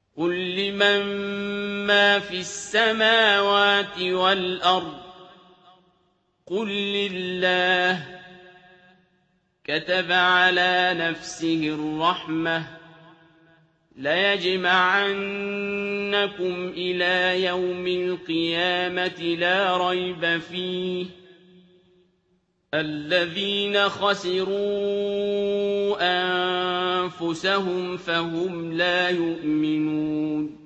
قُل لِّمَن مَّا فِي السَّمَاوَاتِ وَالْأَرْضِ قُل لِّلَّهِ ۚ كَتَبَ عَلَىٰ نَفْسِهِ الرَّحْمَةَ ۚ لَيَجْمَعَنَّكُمْ إِلَىٰ يَوْمِ الْقِيَامَةِ لَا رَيْبَ فِيهِ ۚ الَّذِينَ خَسِرُوا أَنفُسَهُمْ فَهُمْ لَا يُؤْمِنُونَ